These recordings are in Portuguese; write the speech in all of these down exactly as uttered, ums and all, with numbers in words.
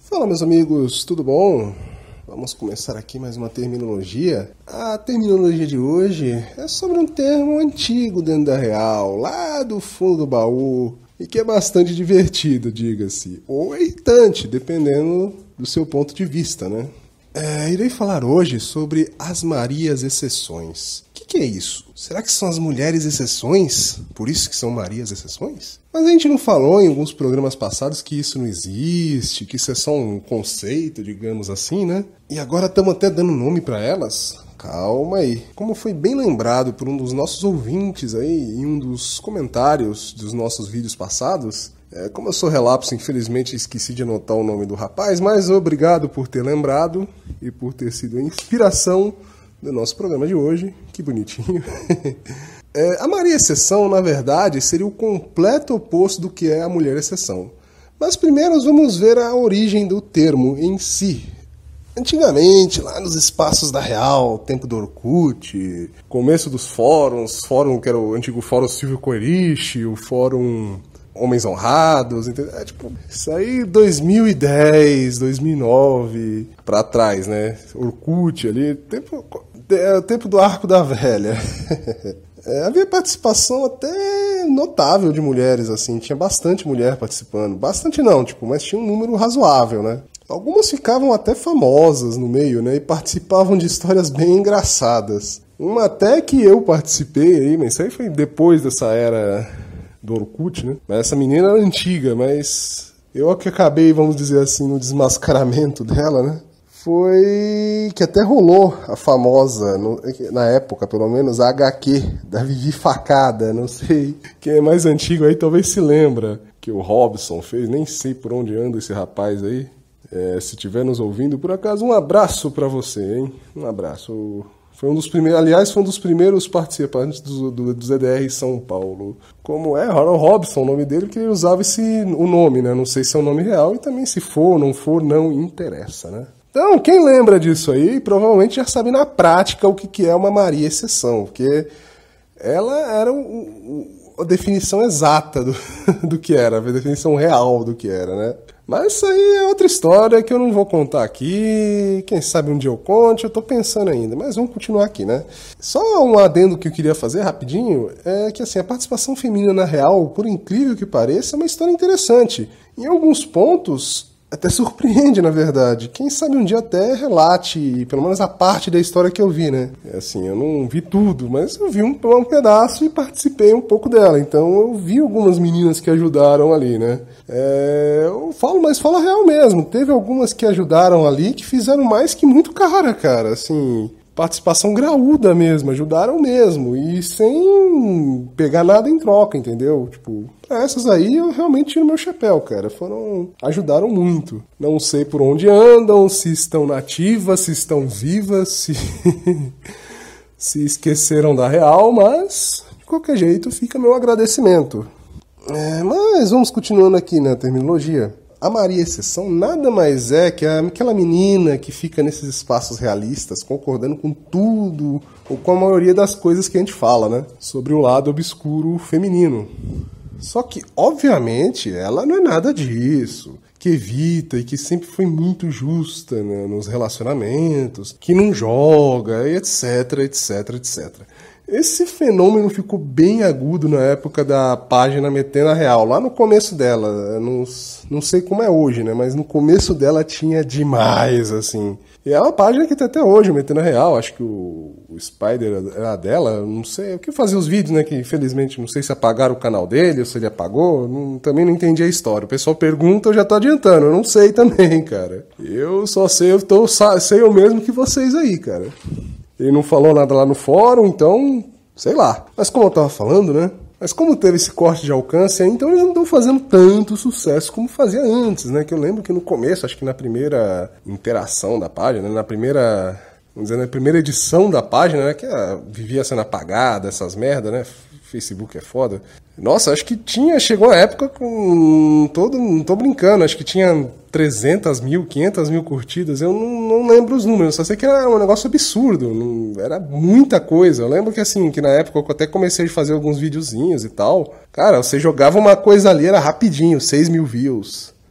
Fala, meus amigos, tudo bom? Vamos começar aqui mais uma terminologia. A terminologia de hoje é sobre um termo antigo dentro da Real, lá do fundo do baú, e que é bastante divertido, diga-se, ou é irritante, dependendo do seu ponto de vista, né? É, irei falar hoje sobre as Marias Exceções. O que, que é isso? Será que são as mulheres exceções? Por isso que são Marias Exceções? Mas a gente não falou em alguns programas passados que isso não existe, que isso é só um conceito, digamos assim, né? E agora estamos até dando nome para elas? Calma aí. Como foi bem lembrado por um dos nossos ouvintes aí, em um dos comentários dos nossos vídeos passados, é, como eu sou relapso, infelizmente esqueci de anotar o nome do rapaz, mas obrigado por ter lembrado e por ter sido a inspiração do nosso programa de hoje. Que bonitinho. É, a Maria Exceção, na verdade, seria o completo oposto do que é a mulher exceção. Mas primeiro vamos ver a origem do termo em si. Antigamente, lá nos espaços da Real, tempo do Orkut, começo dos fóruns, fórum que era o antigo fórum Silvio Coeriche, o fórum Homens Honrados, entendeu? É, tipo, isso aí dois mil e dez, dois mil e nove, pra trás, né? Orkut ali, tempo, é, tempo do Arco da Velha. É, havia participação até notável de mulheres, assim, tinha bastante mulher participando. Bastante não, tipo, mas tinha um número razoável, né? Algumas ficavam até famosas no meio, né? E participavam de histórias bem engraçadas. Uma até que eu participei aí, mas isso aí foi depois dessa era do Orkut, né? Mas essa menina era antiga, mas eu que acabei, vamos dizer assim, no desmascaramento dela, né? Foi que até rolou a famosa, no, na época pelo menos, a H Q da Vivi Facada. Não sei, quem é mais antigo aí talvez se lembra que o Robson fez, nem sei por onde anda esse rapaz aí. É, se estiver nos ouvindo, por acaso, um abraço pra você, hein? Um abraço. Foi um dos primeiros, aliás, foi um dos primeiros participantes do, do, do Z D R São Paulo. Como é, o Robson, o nome dele, que ele usava esse, o nome, né? Não sei se é o nome real, e também se for ou não for, não interessa, né? Então, quem lembra disso aí, provavelmente já sabe na prática o que, que é uma Maria Exceção, porque ela era o, o, a definição exata do, do que era, a definição real do que era, né? Mas isso aí é outra história que eu não vou contar aqui, quem sabe um dia eu conte, eu tô pensando ainda, mas vamos continuar aqui, né? Só um adendo que eu queria fazer rapidinho, é que assim, a participação feminina na Real, por incrível que pareça, é uma história interessante. Em alguns pontos, até surpreende, na verdade. Quem sabe um dia até relate, pelo menos a parte da história que eu vi, né? Assim, eu não vi tudo, mas eu vi um, um pedaço e participei um pouco dela. Então eu vi algumas meninas que ajudaram ali, né? É, eu falo, mas fala real mesmo. Teve algumas que ajudaram ali que fizeram mais que muito cara, cara. Assim, participação graúda mesmo, ajudaram mesmo. E sem pegar nada em troca, entendeu? Tipo, essas aí eu realmente tiro meu chapéu, cara. Foram, ajudaram muito. Não sei por onde andam, se estão nativas, se estão vivas, se, se esqueceram da Real, mas de qualquer jeito fica meu agradecimento. É, mas vamos continuando aqui na terminologia. A Maria Exceção nada mais é que aquela menina que fica nesses espaços realistas concordando com tudo, ou com a maioria das coisas que a gente fala, né? Sobre o lado obscuro feminino. Só que, obviamente, ela não é nada disso. Que evita e que sempre foi muito justa, né, nos relacionamentos, que não joga, etc, etc, etcétera. Esse fenômeno ficou bem agudo na época da página Metendo a Real, lá no começo dela. Não, não sei como é hoje, né? Mas no começo dela tinha demais, assim. E é uma página que tem até hoje, Metendo a Real. Acho que o, o Spider era dela, não sei. O que fazia os vídeos, né? Que infelizmente não sei se apagaram o canal dele ou se ele apagou. Não, também não entendi a história. O pessoal pergunta, eu já tô adiantando. Eu não sei também, cara. Eu só sei, eu tô, sei eu mesmo que vocês aí, cara. Ele não falou nada lá no fórum, então, sei lá. Mas como eu tava falando, né? Mas como teve esse corte de alcance, então eles não estão fazendo tanto sucesso como fazia antes, né? Que eu lembro que no começo, acho que na primeira interação da página, na primeira, vamos dizer, na primeira edição da página, né? Que vivia sendo apagada, essas merda, né? Facebook é foda. Nossa, acho que tinha, chegou a época com todo, não tô brincando, acho que tinha trezentas mil, quinhentas mil curtidas, eu não, não lembro os números, só sei que era um negócio absurdo, não, era muita coisa. Eu lembro que assim, que na época eu até comecei a fazer alguns videozinhos e tal, cara, você jogava uma coisa ali, era rapidinho, seis mil views,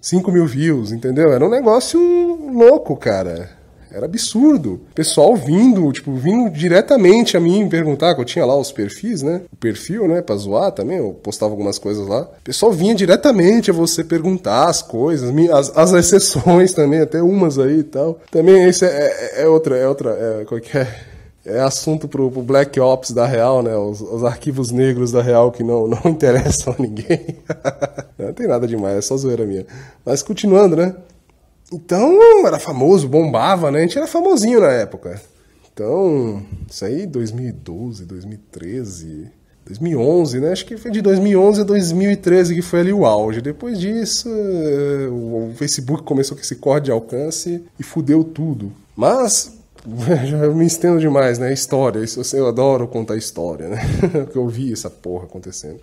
cinco mil views, entendeu? Era um negócio louco, cara. Era absurdo. Pessoal vindo, tipo, vindo diretamente a mim perguntar, que eu tinha lá os perfis, né? O perfil, né? Pra zoar também, eu postava algumas coisas lá. O pessoal vinha diretamente a você perguntar as coisas, as, as exceções também, até umas aí e tal. Também esse é, é, é outra, é outra, é, qual que é? É assunto pro, pro Black Ops da Real, né? Os, os arquivos negros da Real que não, não interessam a ninguém. Não tem nada demais, é só zoeira minha. Mas continuando, né? Então, era famoso, bombava, né? A gente era famosinho na época. Então, isso aí, dois mil e doze, dois mil e treze, dois mil e onze, né? Acho que foi de dois mil e onze a dois mil e treze que foi ali o auge. Depois disso, o Facebook começou com esse corte de alcance e fudeu tudo. Mas, já me estendo demais, né? História, isso eu adoro contar história, né? Porque eu vi essa porra acontecendo.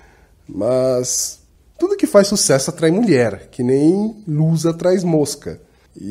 Mas... tudo que faz sucesso atrai mulher, que nem luz atrai mosca.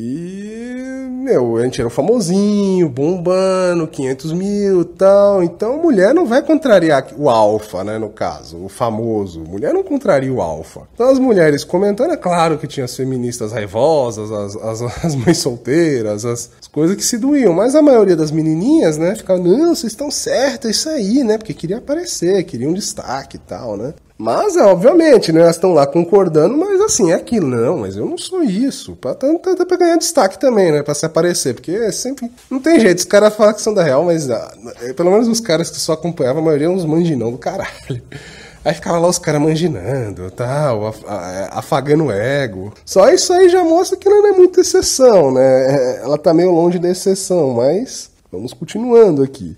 E, meu, a gente era famosinho, bombando, quinhentos mil e tal. Então, mulher não vai contrariar o alfa, né, no caso, o famoso. Mulher não contraria o alfa. Então, as mulheres comentando, é claro que tinha as feministas raivosas, as, as, as mães solteiras, as, as coisas que se doíam. Mas a maioria das menininhas, né, ficava, não, vocês estão certas, isso aí, né, porque queria aparecer, queria um destaque e tal, né. Mas, é, obviamente, né, elas estão lá concordando, mas assim, é aquilo, não, mas eu não sou isso, pra, pra, pra ganhar destaque também, né, pra se aparecer, porque é sempre, não tem jeito, os caras falam que são da Real, mas ah, pelo menos os caras que só acompanhavam, a maioria eram uns manginão do caralho. Aí ficava lá os caras manginando, tal, af, afagando o ego. Só isso aí já mostra que ela não é muita exceção, né, ela tá meio longe da exceção, mas vamos continuando aqui.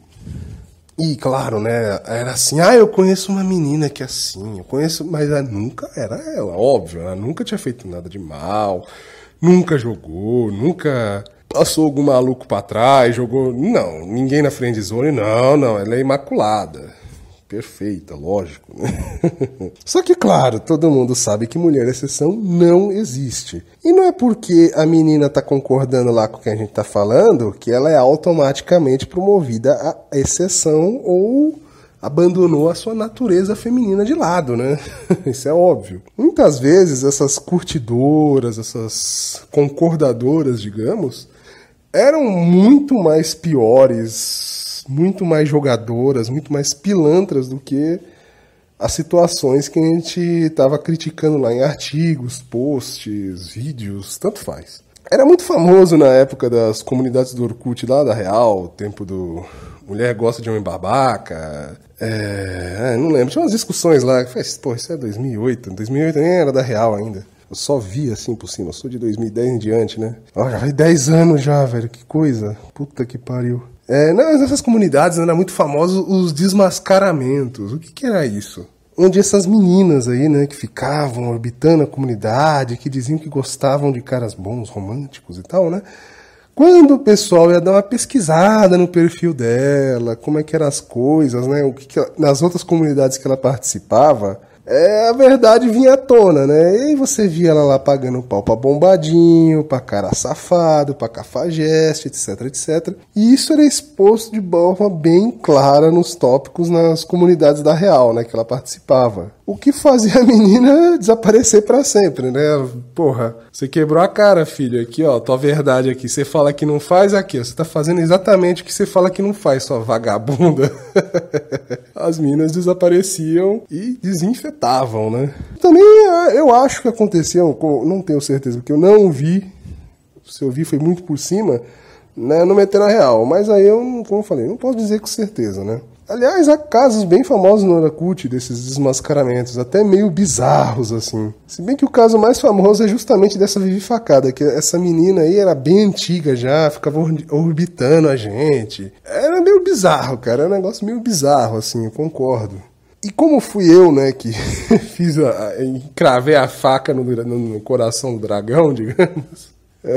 E, claro, né, era assim, ah, eu conheço uma menina que é assim, eu conheço, mas ela nunca era ela, óbvio, ela nunca tinha feito nada de mal, nunca jogou, nunca passou algum maluco pra trás, jogou, não, ninguém na friendzone, não, não, ela é imaculada. Perfeita, lógico, né? Só que, claro, todo mundo sabe que mulher exceção não existe. E não é porque a menina tá concordando lá com o que a gente tá falando que ela é automaticamente promovida a exceção ou abandonou a sua natureza feminina de lado, né? Isso é óbvio. Muitas vezes essas curtidoras, essas concordadoras, digamos, eram muito mais piores, muito mais jogadoras, muito mais pilantras do que as situações que a gente estava criticando lá em artigos, posts, vídeos, tanto faz. Era muito famoso na época das comunidades do Orkut lá da Real, o tempo do mulher gosta de homem babaca, é, não lembro, tinha umas discussões lá, pô, isso é dois mil e oito, dois mil e oito nem era da Real ainda. Eu só vi assim por cima, eu sou de dois mil e dez em diante, né? Ó, já vai dez anos já, velho, que coisa, puta que pariu. É, nessas comunidades eram muito famosos os desmascaramentos. O que, que era isso? Onde essas meninas aí, né, que ficavam orbitando a comunidade, que diziam que gostavam de caras bons, românticos e tal, né? Quando o pessoal ia dar uma pesquisada no perfil dela, como é que eram as coisas, né? O que que ela, nas outras comunidades que ela participava, é, a verdade vinha à tona, né? E aí você via ela lá pagando pau pra bombadinho, pra cara safado, pra cafajeste, etc, etcétera. E isso era exposto de forma bem clara nos tópicos nas comunidades da Real, né? Que ela participava. O que fazia a menina desaparecer pra sempre, né? Porra, você quebrou a cara, filho. Aqui, ó, tua verdade aqui. Você fala que não faz, aqui, ó. Você tá fazendo exatamente o que você fala que não faz, sua vagabunda. As minas desapareciam e desinfetavam, né? Também eu acho que aconteceu, não tenho certeza, porque eu não vi. Se eu vi foi muito por cima, né? No Meter na Real. Mas aí eu, como eu falei, não posso dizer com certeza, né? Aliás, há casos bem famosos no Orkut desses desmascaramentos, até meio bizarros, assim. Se bem que o caso mais famoso é justamente dessa Vivi Facada, que essa menina aí era bem antiga já, ficava orbitando a gente. Era meio bizarro, cara, era um negócio meio bizarro, assim, eu concordo. E como fui eu, né, que fiz a, a, encravei a faca no, no, no coração do dragão, digamos. É,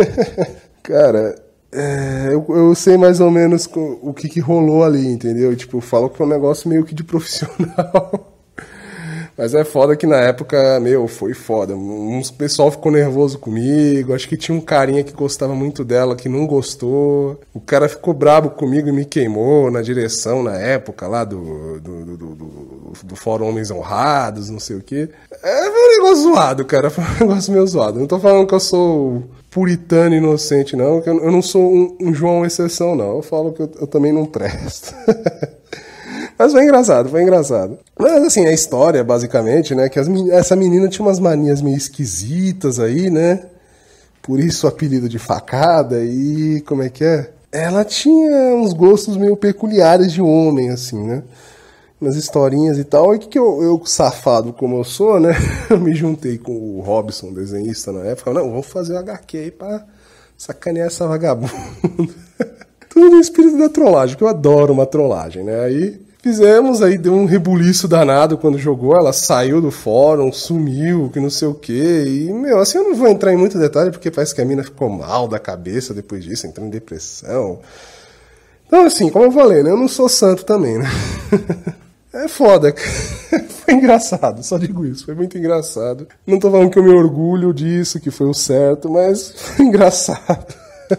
cara... É, eu, eu sei mais ou menos o que, que rolou ali, entendeu? Tipo, eu falo que é um negócio meio que de profissional. Mas é foda que na época, meu, foi foda. Um pessoal ficou nervoso comigo, acho que tinha um carinha que gostava muito dela que não gostou. O cara ficou brabo comigo e me queimou na direção na época lá do, do, do, do, do, do Fórum Homens Honrados, não sei o quê. É um negócio zoado, cara, foi um negócio meio zoado. Não tô falando que eu sou puritano inocente, não, que eu, eu não sou um, um João exceção, não. Eu falo que eu, eu também não presto. Mas foi engraçado, foi engraçado. Mas assim, a história, basicamente, né, que as, essa menina tinha umas manias meio esquisitas aí, né? Por isso o apelido de facada e como é que é? Ela tinha uns gostos meio peculiares de homem, assim, né? Nas historinhas e tal. E que, que eu, eu, safado como eu sou, né? Eu me juntei com o Robson, desenhista na época. Não, vamos fazer o H Q aí pra sacanear essa vagabunda. Tudo no espírito da trollagem, que eu adoro uma trollagem, né? Aí fizemos, aí deu um rebuliço danado quando jogou, ela saiu do fórum, sumiu, que não sei o quê, e, meu, assim, eu não vou entrar em muito detalhe, porque parece que a mina ficou mal da cabeça depois disso, entrou em depressão. Então, assim, como eu falei, né, eu não sou santo também, né? É foda, foi engraçado, só digo isso, foi muito engraçado. Não tô falando que eu me orgulho disso, que foi o certo, mas foi engraçado.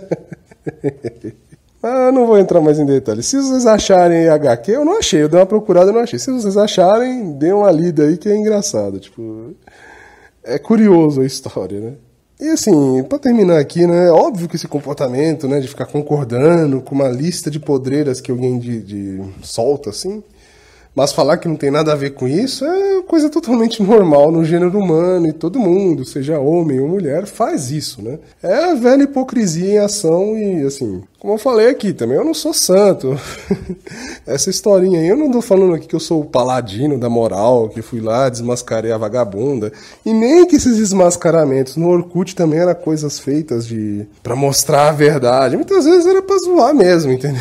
Ah, não vou entrar mais em detalhes. Se vocês acharem H Q, eu não achei, eu dei uma procurada e não achei. Se vocês acharem, dê uma lida aí que é engraçado. Tipo, é curioso a história, né? E assim, pra terminar aqui, né? É óbvio que esse comportamento, né, de ficar concordando com uma lista de podreiras que alguém de, de solta, assim, mas falar que não tem nada a ver com isso é coisa totalmente normal no gênero humano e todo mundo, seja homem ou mulher, faz isso, né? É a velha hipocrisia em ação e, assim, como eu falei aqui também, eu não sou santo. Essa historinha aí, eu não tô falando aqui que eu sou o paladino da moral, que fui lá, desmascarei a vagabunda, e nem que esses desmascaramentos no Orkut também eram coisas feitas de pra mostrar a verdade. Muitas vezes era pra zoar mesmo, entendeu?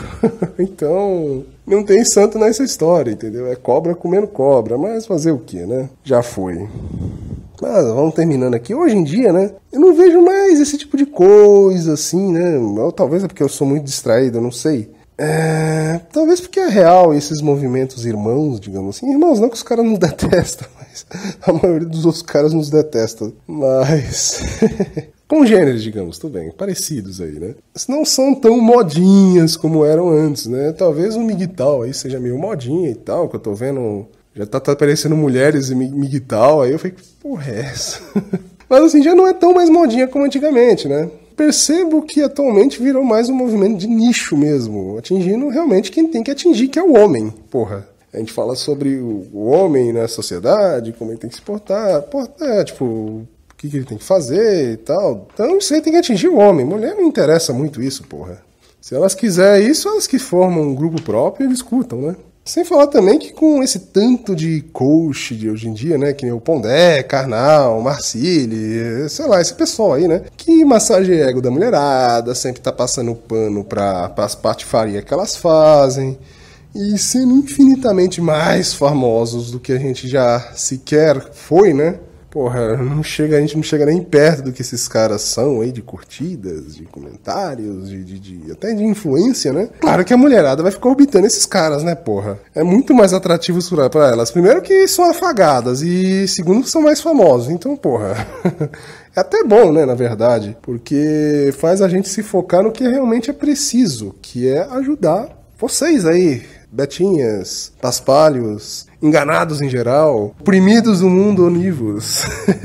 Então, não tem santo nessa história, entendeu? É cobra comendo cobra, mas fazer o que, né? Já foi. Mas vamos terminando aqui. Hoje em dia, né, eu não vejo mais esse tipo de coisa, assim, né? Ou talvez é porque eu sou muito distraído, eu não sei. É... Talvez porque é real esses movimentos irmãos, digamos assim. Irmãos, não que os caras nos detestam, mas a maioria dos outros caras nos detesta. Mas... congêneres, digamos, tudo bem, parecidos aí, né? Não são tão modinhas como eram antes, né? Talvez o Miguel aí seja meio modinha e tal, que eu tô vendo... Já tá, tá aparecendo mulheres e Miguel, aí eu falei, que porra é essa? Mas assim, já não é tão mais modinha como antigamente, né? Percebo que atualmente virou mais um movimento de nicho mesmo, atingindo realmente quem tem que atingir, que é o homem, porra. A gente fala sobre o, o homem na sociedade, como ele tem que se portar, porra, é, tipo... o que, que ele tem que fazer e tal. Então isso aí tem que atingir o homem. Mulher não interessa muito isso, porra. Se elas quiserem isso, elas que formam um grupo próprio, eles escutam, né? Sem falar também que com esse tanto de coach de hoje em dia, né? Que nem o Pondé, Karnal, Marcili, sei lá, esse pessoal aí, né? Que massageia ego da mulherada, sempre tá passando pano pra, pras patifarias que elas fazem. E sendo infinitamente mais famosos do que a gente já sequer foi, né? Porra, não chega, a gente não chega nem perto do que esses caras são aí, de curtidas, de comentários, de, de, de até de influência, né? Claro que a mulherada vai ficar orbitando esses caras, né, porra? É muito mais atrativo pra elas. Primeiro que são afagadas e segundo que são mais famosos. Então, porra, é até bom, né, na verdade, porque faz a gente se focar no que realmente é preciso, que é ajudar vocês aí, betinhas, paspalhos, enganados em geral, oprimidos do mundo onívos.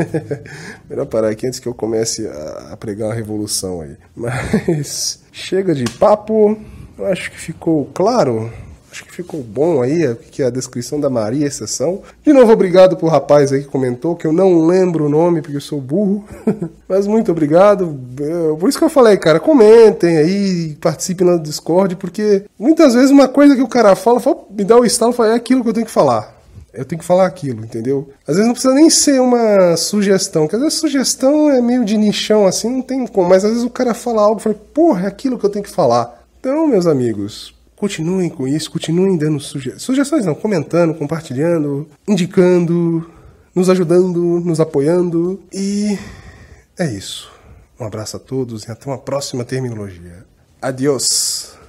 Melhor parar aqui antes que eu comece a pregar uma revolução aí. Mas chega de papo, eu acho que ficou claro, acho que ficou bom aí, que é a descrição da Maria Exceção. De novo, obrigado pro rapaz aí que comentou, que eu não lembro o nome porque eu sou burro, mas muito obrigado. Por isso que eu falei, cara, comentem aí, participem no Discord, porque muitas vezes uma coisa que o cara fala, fala me dá o estalo, fala, é aquilo que eu tenho que falar. Eu tenho que falar aquilo, entendeu? Às vezes não precisa nem ser uma sugestão, porque às vezes sugestão é meio de nichão, assim, não tem como, mas às vezes o cara fala algo e fala, porra, é aquilo que eu tenho que falar. Então, meus amigos, continuem com isso, continuem dando sugestões, sugestões não, comentando, compartilhando, indicando, nos ajudando, nos apoiando, e é isso. Um abraço a todos e até uma próxima terminologia. Adiós!